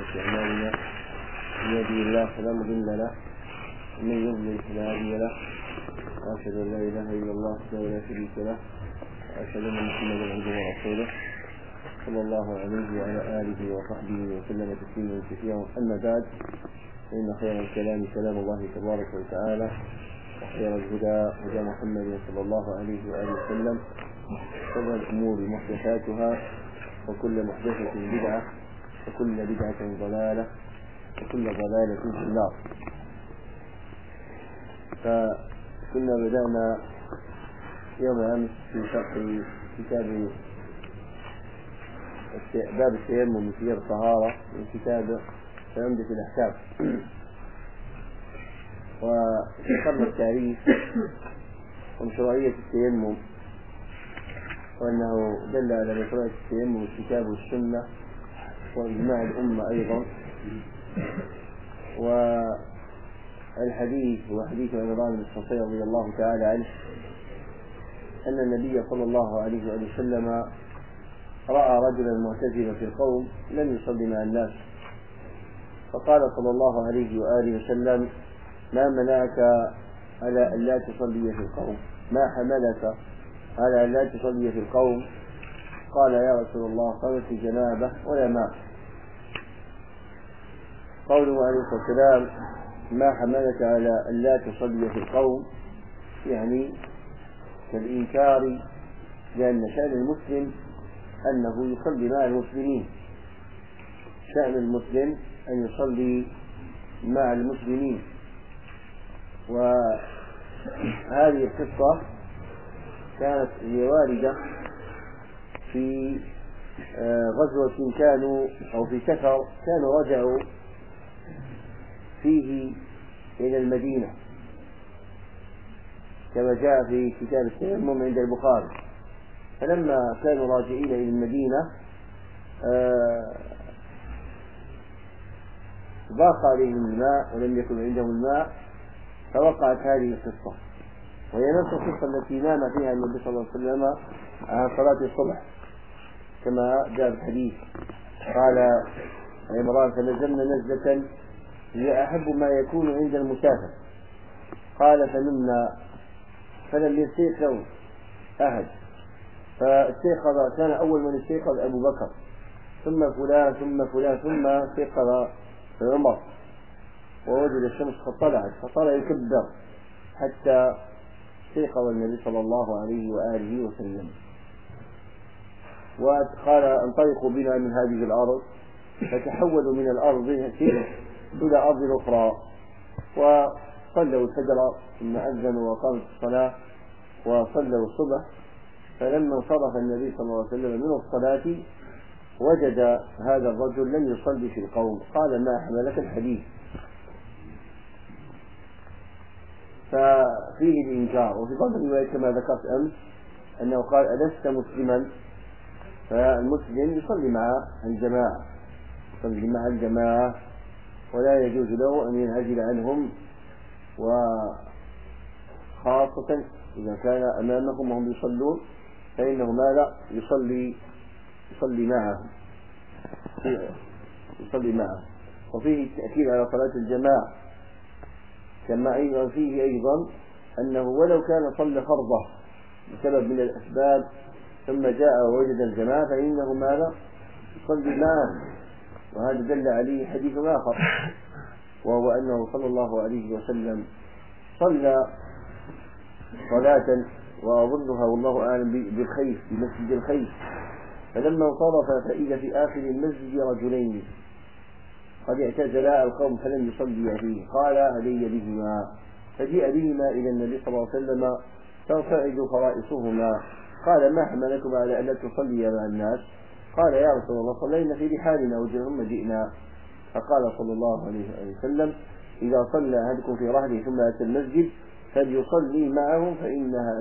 سيئات أعمالنا من يهده الله فلا مضل له ومن يضلل فلا هادي له وأشهد أن لا إله إلا الله وحده لا شريك له وأشهد أن محمدا عبده ورسوله صلى الله عليه وعلى آله وصحبه وسلم تسليما كثيرا. أما بعد، فإن خير الكلام كلام الله تبارك وتعالى، وخير الهدى هدى محمد صلى الله عليه وآله وسلم، شر الأمور محدثاتها، وكل محدثة بدعة، وكل بدعة ضلالة، وكل ضلالة في النار. فكنا بدأنا يوم أمس في شرح كتاب باب التيمم في الطهارة من كتاب عمدة الأحكام، وذكرنا التعريف ومشروعية التيمم، وأنه دل على مشروعية التيمم الكتاب والسنة وإجماع الأمة أيضا. والحديث هو حديث عمران بن الحصين رضي الله تعالى عنه أن النبي صلى الله عليه وسلم رأى رجلا معتزلا في القوم لم يصلي مع الناس، فقال صلى الله عليه وآله وسلم: ما منعك على أن لا تصلي في القوم؟ ما حملك على أن لا تصلي في القوم؟ قال: يا رسول الله، قامت جنابه ولا ماء. قوله عليه الصلاة والسلام: ما حملك على أن لا تصلي في القوم، يعني كالإنكار، لأن شأن المسلم أنه يصلي مع المسلمين، شأن المسلم أن يصلي مع المسلمين. وهذه القصة كانت واردة في غزوة كانوا أو في سفر كانوا رجعوا فيه إلى المدينة، كما جاء في كتاب التيمم عند البخاري. فلما كانوا راجعين إلى المدينة ضاق عليهم الماء ولم يكن عندهم الماء، فوقعت هذه القصة، وهي نفس القصة التي نام فيها النبي صلى الله عليه وسلم عن صلاة الصبح كما جاء في الحديث. قال عمران: فنزلنا نزلة هي أحب ما يكون عند المسافر. قال: فنمنا فلم يستيقظ أحد، فاستيقظ، كان أول من استيقظ أبو بكر، ثم فلان ثم فلان، ثم استيقظ عمر، ووجد الشمس قد طلعت فصار يكبر حتى استيقظ النبي صلى الله عليه وآله وسلم، وقال: انطلقوا بنا من هذه الأرض. فتحولوا من الأرض إلى أرض أخرى، وصلوا الفجر ثم أذنوا وقامت الصلاة وصلوا الصبح. فلما انصرف النبي صلى الله عليه وسلم من الصلاة وجد هذا الرجل لم يصلي في القوم. قال: ما حملك؟ الحديث. ففيه الإنكار. وفي بعض الروايات كما ذكرت أمس أنه قال: ألست مسلما؟ فالمسلم يصلي مع الجماعة، يصلي مع الجماعة، ولا يجوز له أن ينعزل عنهم، وخاصة إذا كان أمامهم وهم يصلون فإنه ماذا؟ يصلي معه. وفيه التأكيد على صلاة الجماعة، كما أيضا فيه أيضا أنه ولو كان صلى فرضه بسبب من الأسباب ثم جاء ووجد الجماعة فإنه ماذا؟ يصلي معه. وهذا دل عليه حديث آخر، وهو أنه صلى الله عليه وسلم صلى صلاة وأظنها والله أعلم بالخيف، بمسجد الخيف، فلما انصرف فإذا في آخر المسجد رجلين قد اعتزلا القوم فلم يصلي فيه. قال: علي بهما. فجيء بهما إلى النبي صلى الله عليه وسلم ترتعد فرائصهما. قال: ما حملكم على ألا تصلي مع الناس؟ قال: يا رسول الله، صلينا في رحالنا ثم جئنا. فقال صلى الله عليه وسلم: إذا صلى أحدكم في رحله ثم أتى المسجد فليصلي معهم فإنها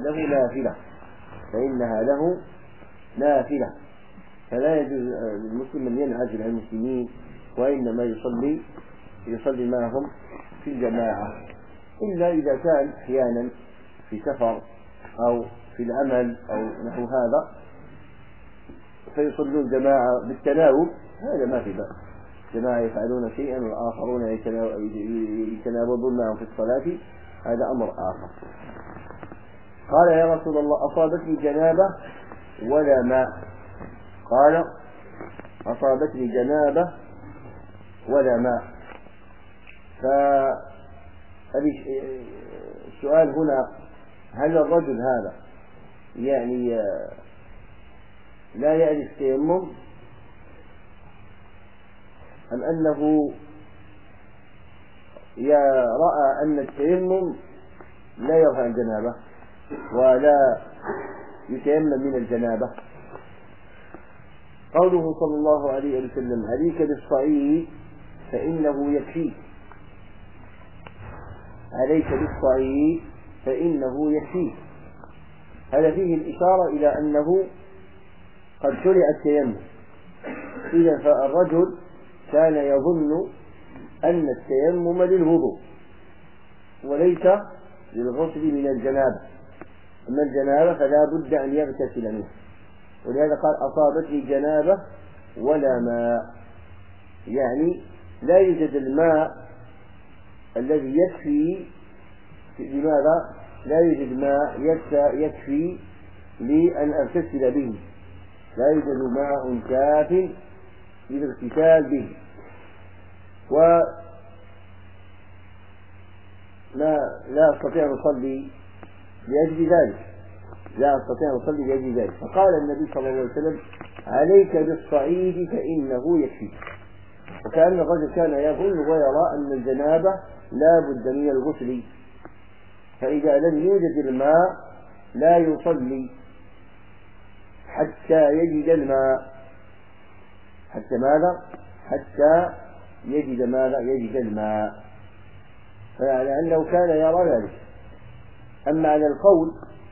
له نافلة. فلا يجوز للمسلم أن ينعزل عن المسلمين، وإنما يصلي معهم في الجماعة، إلا إذا كان أحيانا في سفر أو في العمل أو نحو هذا فيصلون جماعة بالتناوب، هذا ما في بأس. جماعة يفعلون شيئا والآخرون يتناوبون معهم في الصلاة، هذا أمر آخر. قال يا رسول الله أصابتني جنابة ولا ماء. قال أصابتني جنابة ولا ماء. فالسؤال هنا هل الرجل هذا يعني لا يعرف التيمم أم أنه رأى أن التيمم لا يرفع الجنابة ولا يتيمم من الجنابة؟ قوله صلى الله عليه وسلم عليك بالصعيد فإنه يكفيك، عليك بالصعيد فإنه يكفيك، هذا فيه الإشارة إلى أنه قد شرع التيمم. إذا فالرجل كان يظن أن التيمم للوضوء وليس للغسل من الجنابة، أما الجنابة فلا بد أن يغتسل منه، ولهذا قال أصابتني جنابة ولا ماء، يعني لا يوجد الماء الذي يكفي. لماذا؟ لا يوجد ماء يكفي لأن أغتسل به، لا يوجد ماء كاف للاغتسال به، لا أستطيع أن أصلي لأجل ذلك، لا أستطيع أن أصلي لأجل ذلك. فقال النبي صلى الله عليه وسلم عليك بالصعيد فإنه يكفي. وكأن الرجل كان يظن ويرى أن الجنابة لا بد من الغسل، فإذا لم يوجد الماء لا يصلي حتى يجد الماء. حتى ماذا؟ حتى يجد ماذا؟ يجد الماء. فيعني أنه كان يرى ذلك. أما على القول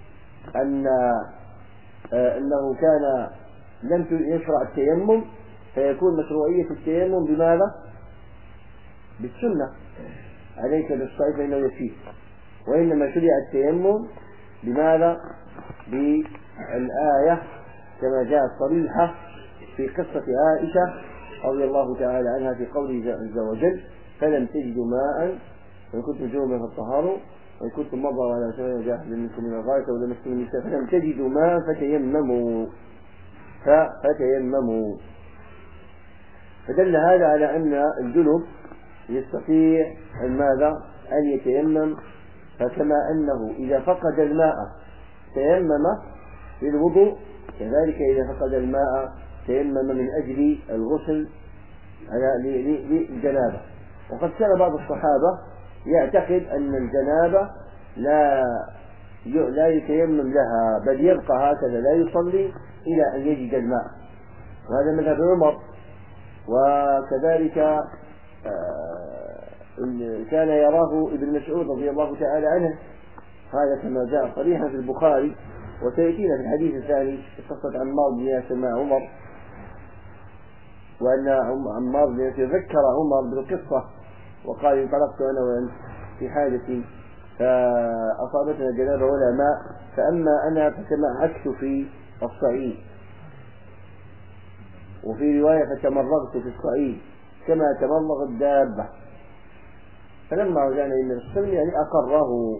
أنه كان لم يشرع التيمم فيكون مشروعية التيمم بماذا؟ بالسنة، عليك بالصعيد فإنه يكفيك. وإنما شرع التيمم بماذا؟ بالآية كما جاءت صريحة في قصة عائشة رضي الله تعالى عنها في قوله عز وجل فلم تجدوا ماء وإن كنتم جنبا فاطهروا وإن كنتم مرضى وعلى سبيل وجاء أحد منكم من الغائط أو لمستم النساء فلم تجدوا ماء فتيمموا. فدل هذا على أن الجنب يستطيع ماذا؟ أن يتيمم. فكما أنه إذا فقد الماء تيمم للوضوء، كذلك إذا فقد الماء تيمم من أجل الغسل للجنابة. وقد كان بعض الصحابة يعتقد أن الجنابة لا يتيمم لها بل يبقى هكذا لا يصلي إلى أن يجد الماء، وهذا مذهب عمر. وكذلك كان يراه ابن مسعود رضي الله تعالى عنه، هذا كما جاء صريحا في البخاري وسيأتينا في الحديث الثاني قصة عمار بن ياسر مع عمر، وأن عمار بن ياسر ذكر عمر بالقصة وقال انطلقت أنا وأنت في حاجة فأصابتنا جنابة ولا ماء، فأما أنا فتمعكت في الصعيد، وفي رواية فتمرغت في الصعيد كما تمرغ الدابة. فلما رجعنا إلى السلم يعني أقره.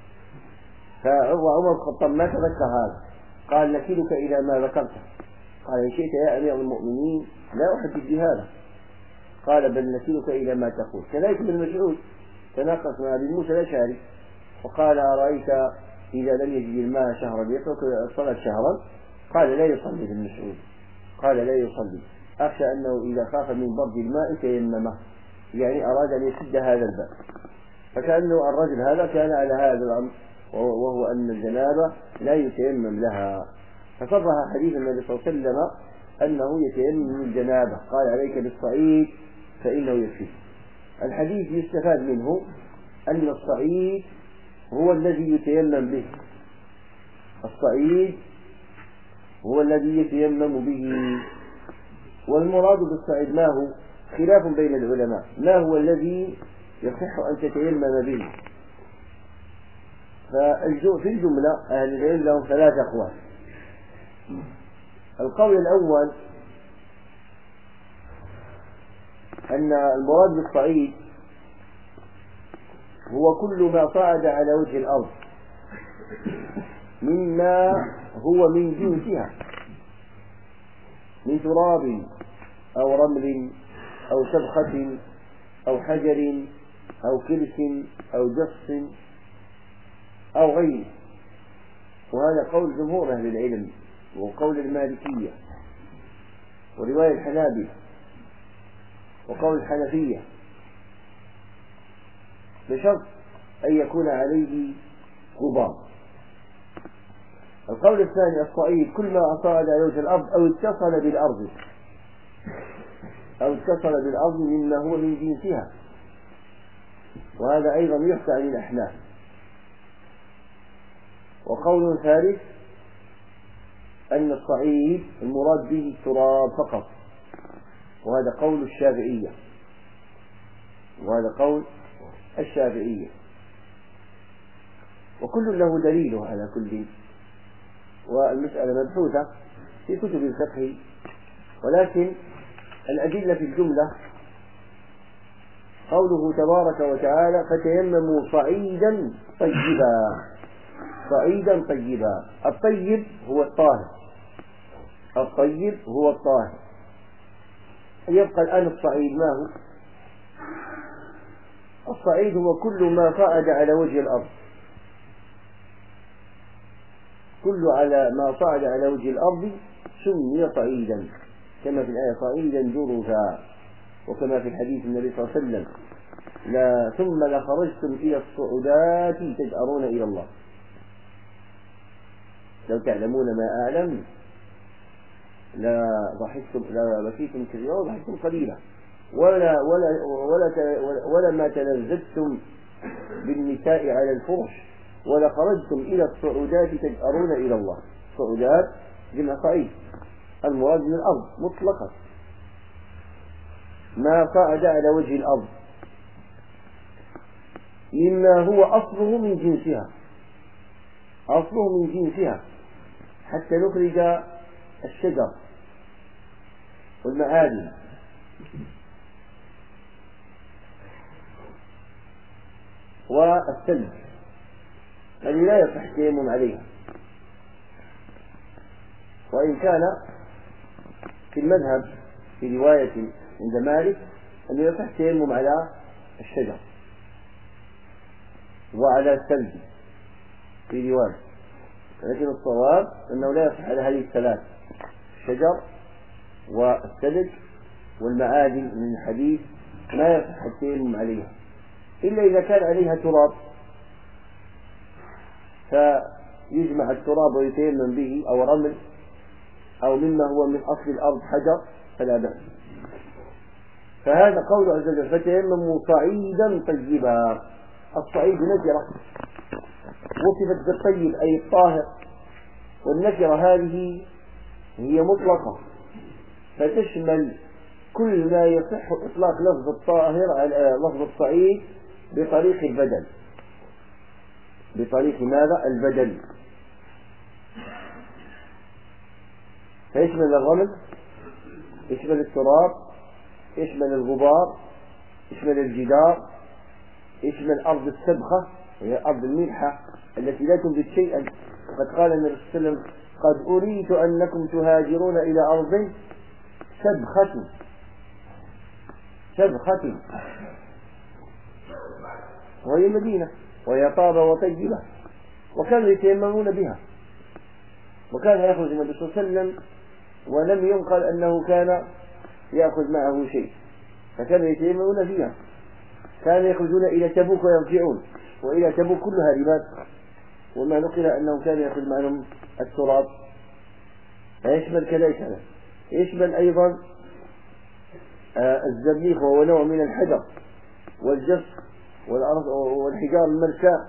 فعمر الخطاب ما تذكر هذا، قال نكلك إلى ما ذكرته. قال إن شئت يا أمير المؤمنين لا أحدث بهذا. قال بل نكلك إلى ما تقول. كذلك ابن مسعود تناقش مع أبي موسى الأشعري وقال أرأيت إذا لم يجد الماء شهرا يترك الصلاة شهرا؟ قال لا يصلي ابن مسعود، قال لا يصلي، أخشى أنه إذا خاف من برد الماء تيممه، يعني أراد أن يسد هذا الباب. فكأنه الرجل هذا كان على هذا الأمر، وهو أن الجنابة لا يتيمم لها. فصرح حديث النبي صلى الله عليه وسلم أنه يتيمم من الجنابة، قال عليك بالصعيد فإنه يكفي. الحديث يستفاد منه أن الصعيد هو الذي يتيمم به، الصعيد هو الذي يتيمم به. والمراد بالصعيد ما هو؟ خلاف بين العلماء، ما هو الذي يصح أن تتيمم به؟ في الجملة أهل العلم لهم ثلاث أقوال. القول الأول أن المراد بالصعيد هو كل ما صعد على وجه الأرض مما هو من جنسها من تراب أو رمل أو سبخة أو حجر أو كلس أو جص أو غيره. وهذا قول جمهور أهل العلم وقول المالكية ورواية الحنابلة وقول الحنفية، بشرط أن يكون عليه غبار. القول الثاني الصعيد كل ما صعد على وجه الأرض أو اتصل بالأرض مما هو من جنسها، وهذا أيضا يحكى عن الأحناف. وقول ثالث أن الصعيد المراد به التراب فقط، وهذا قول الشافعية، وكل له دليله على كل، والمسألة مبحوثة في كتب الفقه، ولكن الأدلة في الجملة قوله تبارك وتعالى فتيمموا صعيدا طيبا. الطيب هو الطاهر. يبقى الآن الصعيد ما هو؟ الصعيد هو كل ما صعد على وجه الأرض، ما صعد على وجه الأرض سمي صعيدا، كما في الآية صعيدا جرزا، وكما في الحديث النبي صلى الله عليه وسلم ثم لخرجتم إلى الصعودات تجأرون إلى الله، لو تعلمون ما أعلم لا بكيتم كثيرا وضحكتم قليلا ولا ما تلذذتم بالنساء على الفرش ولا خرجتم إلى الصعودات تجأرون إلى الله. صعودات جمع صعيد، المراد من الأرض مطلقا ما صعد على وجه الأرض مما هو أصله من جنسها حتى نخرج الشجر والمعادن والثلج الذي لا يصح التيمم عليها. وإن كان في المذهب في رواية عند مالك أنه يصح التيمم على الشجر وعلى الثلج في رواية، لكن الصواب أنه لا يصح على هذه الثلاث: الشجر والثلج والمعادن من الحديد لا يصح التيمم عليها إلا إذا كان عليها تراب، فيجمع التراب ويتيمم به، أو رمل، أو مما هو من أصل الأرض حجر، فلا بأس. فهذا قول عز وجل فتيمموا صعيدا طيبا. الصعيد نكرة وصفت بالطيب أي الطاهر، والنكرة هذه هي مطلقة فتشمل كل ما يصح إطلاق لفظ الطاهر على لفظ الصعيد بطريق البدل. بطريق ماذا؟ البدل. فيشمل الرمل، يشمل التراب، يشمل الغبار، يشمل الجدار، يشمل أرض السبخة وهي أرض الملحة التي لا تنبت شيئا. وقد قال النبي صلى الله عليه وسلم قد أريت أنكم تهاجرون إلى أرض سبخة وهي مدينة وهي طابة وطيبة، وكانوا يتيممون بها. وكان يخرج النبي صلى الله عليه وسلم ولم ينقل أنه كان يأخذ معه شيء، فكانوا يتيممون فيها. كانوا يخرجون إلى تبوك ويرجعون، وإلى تبوك كلها رماد، وما نقل أنهم كانوا يأخذ معهم التراب. فيشمل كذلك هذا، يشمل أيضا الزبيخ وهو نوع من الحجر والجف والحجار المرساء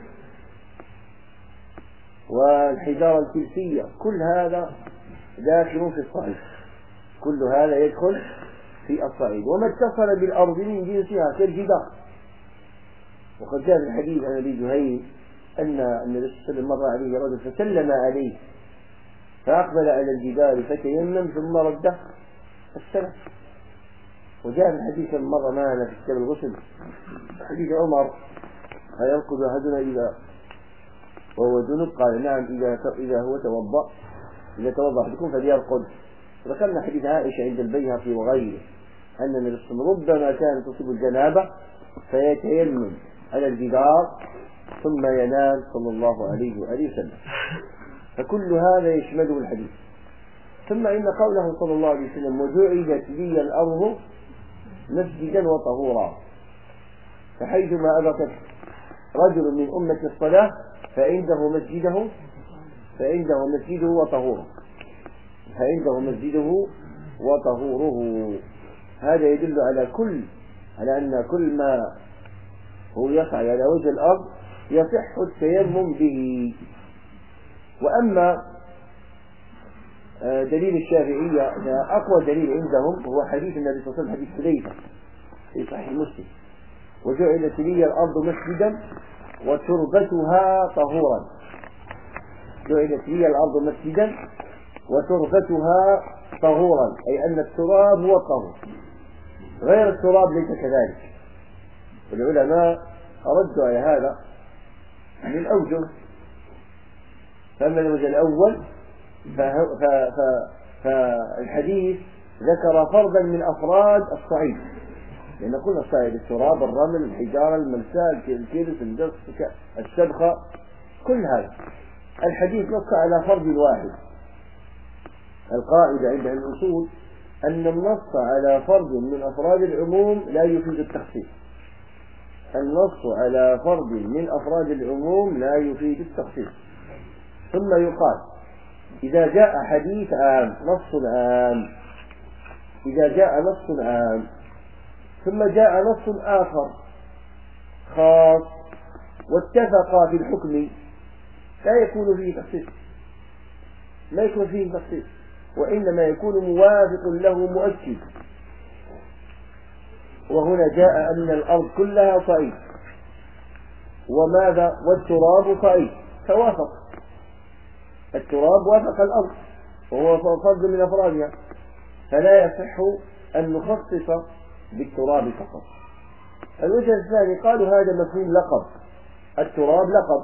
والحجارة الكلسية، كل هذا داخل في الصعيد، كل هذا يدخل في الصعيد. وما اتصل بالأرض من جنسها كالجدار. وقد جاء في الحديث عن أبي جهيم أن النبي صلى الله عليه وسلم مر عليه رجل فسلم عليه فأقبل على الجدار فتيمم ثم رده السلام، وجاء الحديث مرة معنا في كتاب الغسل حديث عمر: هيرقد أحدنا إذا وهو جنب؟ قال: نعم، إذا هو توضأ، إذا توضأ أحدكم فليرقد. ذكرنا حديث عائشة عند البيهقي وغيره أن النبي صلى الله عليه وسلم ربما كان تصيب الجنابة فيتيمم على الجدار ثم ينام صلى الله عليه وآله وسلم، فكل هذا يشمله الحديث. ثم إن قوله صلى الله عليه وسلم: وجعلت لي الأرض مسجدا وطهورا، فحيثما أدركت رجل من أمة الصلاة فعنده مسجده وطهوره. هذا يدل على أن كل ما هو يقع على وجه الأرض يصح التيمم به. وأما دليل الشافعية، أقوى دليل عندهم هو حديث النبي صلى الله عليه وسلم، حديث حذيفة في صحيح مسلم: وجعلت لي الأرض مسجدا وتربتها طهورا. جعلت لي الأرض مسجدا وتربتها طهورا، أي أن التراب هو الطهور، غير التراب ليس كذلك. والعلماء ردوا على هذا من أوجه. فأما الوجه الأول فالحديث ذكر فردا من أفراد الصعيد، لأن كل الصعيد: التراب، الرمل، الحجارة، الملساء، الكرس، الجص، السبخة، كل هذا. الحديث نص على فرد واحد. القاعدة عند الأصول أن النص على فرد من أفراد العموم لا يفيد التخصيص. ثم يقال: إذا جاء حديث عام نص عام ثم جاء نص آخر خاص واتفقا في الحكم لا يكون فيه تخصيص، وإنما يكون موافق له مؤكد. وهنا جاء أن الأرض كلها صعيد، والتراب صعيد، فوافق التراب وافق الأرض وهو فرد من أفرادها، فلا يصح أن نخصص بالتراب فقط. الوجه الثاني قالوا: هذا مفهوم لقب، التراب لقب،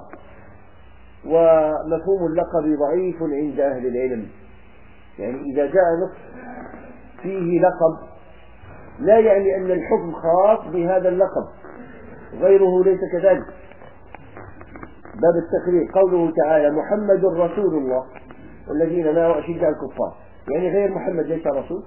ومفهوم اللقب ضعيف عند أهل العلم. يعني إذا جاء نص فيه لقب لا يعني أن الحكم خاص بهذا اللقب، غيره ليس كذلك. باب التقرير: قوله تعالى: محمد رسول الله والذين معه أشداء الكفار، يعني غير محمد ليس رسول؟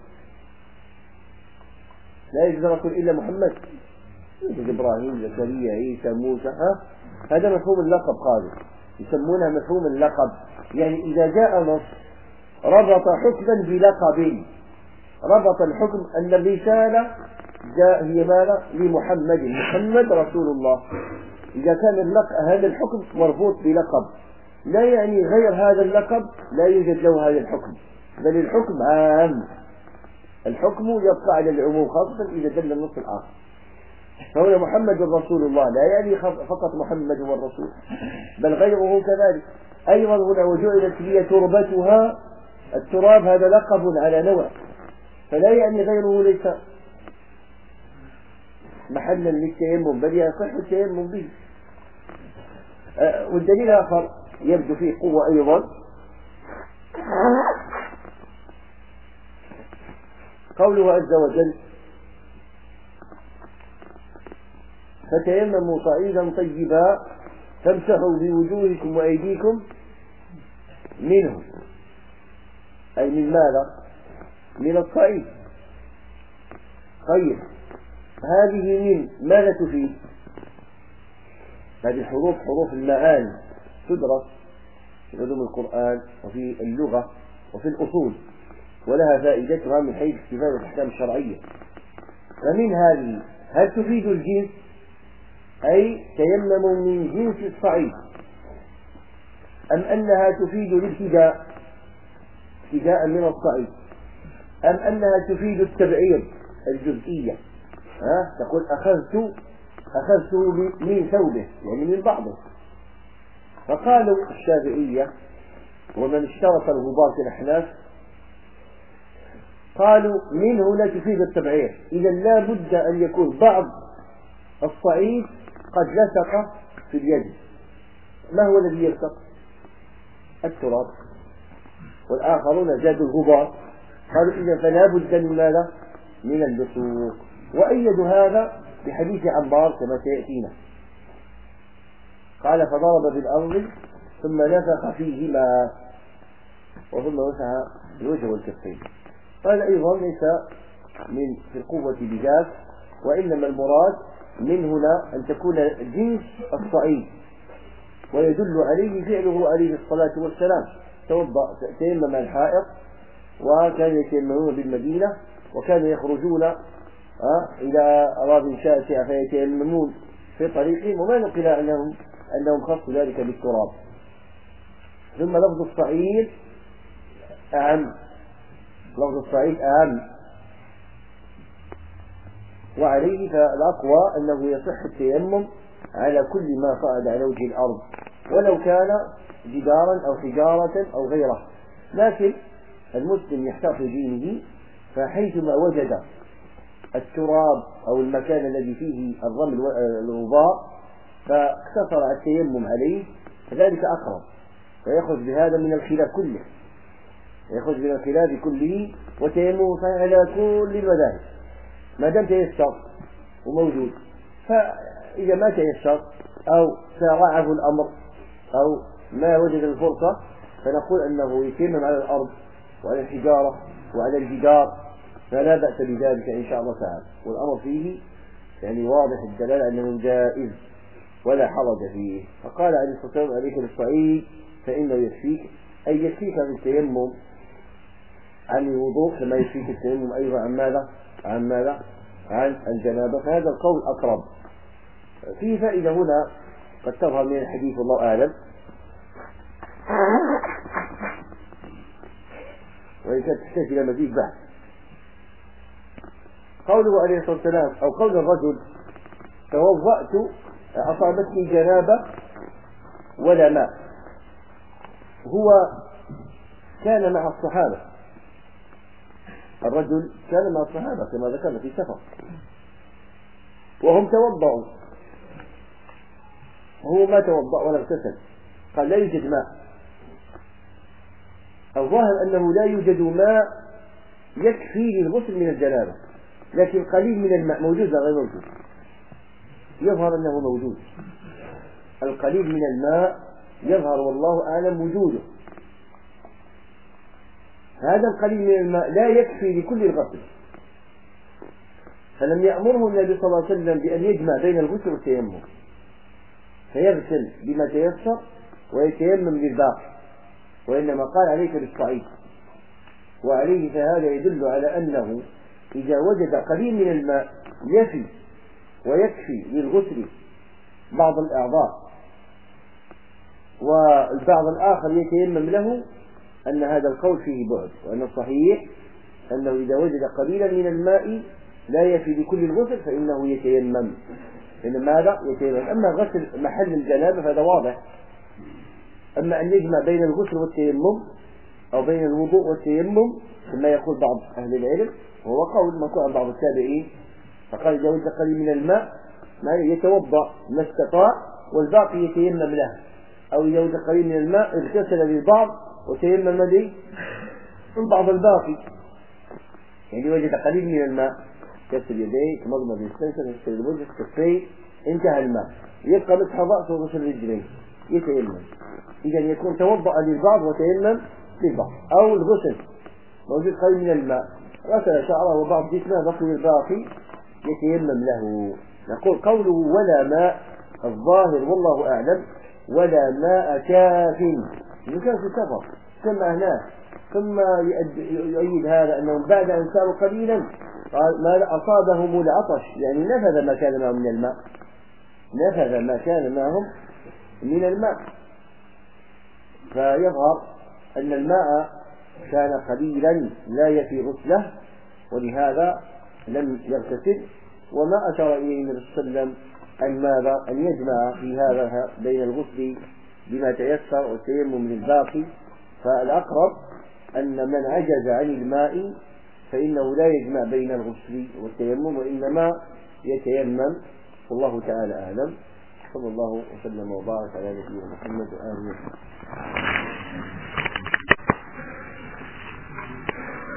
لا يوجد رسول إلا محمد، يوجد إبراهيم، زكريا، عيسى، موسى. هذا مفهوم اللقب، قالوا يسمونها مفهوم اللقب. يعني إذا جاء نص ربط حكما بلقب، ربط الحكم أن الرسالة هي ماذا؟ محمد رسول الله. إذا كان هذا الحكم مربوط بلقب لا يعني غير هذا اللقب لا يوجد له هذا الحكم، بل الحكم عام، الحكم يبقى على العموم خاصة إذا دل النص الآخر. فهنا محمد رسول الله لا يعني فقط محمد هو الرسول، بل غيره كذلك. أيضا هنا: وجعلت لي تربتها، التراب هذا لقب على نوع، فلا يعني غيره ليس محلا للتيمم، بل يصح التيمم به. والدليل الآخر يبدو فيه قوة أيضا: قوله عز وجل: فتيمموا صعيدا طيبا فامسحوا بوجوهكم وأيديكم منه، أي من ماذا؟ من الصعيد. طيب، هذه من ماذا تفيد؟ هذه حروف المعاني تدرس في علوم القرآن وفي اللغة وفي الأصول، ولها فائدتها من حيث استفادة الأحكام الشرعية. فمن هذه: هل تفيد الجنس، أي تيمموا من جنس الصعيد، أم أنها تفيد الابتداء من الصعيد، أم أنها تفيد التبعيض الجزئية؟ تقول أخذته من ثوبه، يعني من بعضه. فقالوا الشافعية ومن اشترط الغبار في الأحناف قالوا منه لا تفيد التبعير، إذا لا بد أن يكون بعض الصعيد قد لصق في اليد. ما هو الذي يلصق؟ التراب، والآخرون زادوا الغبار. قالوا إذا فلا بد من ماذا؟ من اللصوق. وأيدوا هذا بحديث عمار كما سيأتينا، قال فضرب بالأرض ثم نفخ فيهما وثم مسح الوجه والكفين. قال أيضا ليس من في القوة بذات، وإنما المراد من هنا أن تكون جنس الصعيد، ويدل عليه فعله عليه الصلاة والسلام. تيمم الحائط، وكانوا يتيممون بالمدينة، وكانوا يخرجون إلى أراضٍ شاسعة فيتيممون في طريقهم، وما نقل أنهم خصوا ذلك بالتراب. ثم لفظ الصعيد أعم، لفظ الصعيد أعم، وعليه فالأقوى أنه يصح التيمم على كل ما صعد على وجه الأرض، ولو كان جدارا أو حجارة أو غيره. لكن المسلم يحتاط دينه، فحيثما وجد التراب أو المكان الذي فيه الرمل والغبار فاقتصر التيمم عليه، فذلك أقرب، ويخرج بهذا من الخلاف كله، يخرج من الخلاف كله، وتيمم على كل المذاهب ما دام تيسر وموجود. فإذا ما تيسر أو سارعه الأمر أو ما وجد الفرصة، فنقول أنه يتيمم على الأرض وعلى الحجارة وعلى الجدار، فلا بأس بذلك إن شاء الله تعالى. والأمر فيه يعني واضح الدلالة أنه جائز ولا حرج فيه. فقال عليه الصلاة والسلام عليك بالصعيد فإنه يكفيك، أي يكفيك من التيمم عن الوضوء كما يكفيك التيمم أيضا عن ماذا؟ عن الجنابة. فهذا القول أقرب. في فائدة هنا قد تظهر من الحديث والله أعلم، وإن كانت تحتاج إلى مزيد بحث. قوله عليه الصلاة والسلام أو قول الرجل توضأت أصابتني جنابة ولا ماء، هو كان مع الصحابة، الرجل كان مع الصحابة كما ذكرنا في سفر، وهم توضأوا، وهو ما توضأ ولا اغتسل، قال لا يوجد ماء. الظاهر أنه لا يوجد ماء يكفي للغسل من الجنابة، لكن قليل من الماء موجود لا غير موجود؟ يظهر أنه موجود، القليل من الماء يظهر والله أعلم وجوده. هذا القليل من الماء لا يكفي لكل الغسل، فلم يأمره النبي صلى الله عليه وسلم بأن يجمع بين الغسل والتيمم، فيغسل بما تيسر ويتيمم للباقي، وإنما قال عليك بالصعيد. وعليه فهذا يدل على أنه إذا وجد قليل من الماء يفي ويكفي للغسل بعض الأعضاء والبعض الآخر يتيمم له، أن هذا القول فيه بعد، وأن الصحيح أنه إذا وجد قليلا من الماء لا يفي لكل الغسل فإنه يتيمم. ماذا يتيمم؟ أما غسل محل الجنابة فهذا واضح. أما أن يجمع بين الغسل والتيمم أو بين الوضوء والتيمم كما يقول بعض أهل العلم، وهو قول مقطوع عن بعض التابعين، فقال إذا وجد قليل من الماء يتوضأ ما استطاع والباقي يتيمم له، أو إذا وجد قليل من الماء اغتسل للبعض وتيمم من بعض الباقي. يعني وجد قليل من الماء كسر يديه تمضمض يستنشق يغسل الوجه الكفين انتهى الماء، يبقى مسح رأسه وغسل رجليه يتيمم. إذا يكون توضأ للبعض وتيمم للبعض، أو الغسل موجود قليل من الماء غسل شعره وبعض جسمه بقي الباقي يتيمم له. نقول قوله ولا ماء الظاهر والله أعلم ولا ماء كاف، إنه كان في سفر كما هناك. ثم يؤيد هذا أنهم بعد أن ساروا قليلا قال ما أصابهم العطش، يعني نفذ ما كان معهم من الماء، نفذ ما كان معهم من الماء. فيظهر أن الماء كان قليلا لا يفي غسله، ولهذا لم يغتسل. وما أشار إليه النبي صلى الله عليه وسلم أن ماذا؟ أن يجمع في هذا بين الغسل بما تيسر والتيمم للباقي. فالأقرب أن من عجز عن الماء فإنه لا يجمع بين الغسل والتيمم، وإنما يتيمم، والله تعالى أعلم. صلى الله وسلم وبارك على نبينا محمد وآله وصحبه.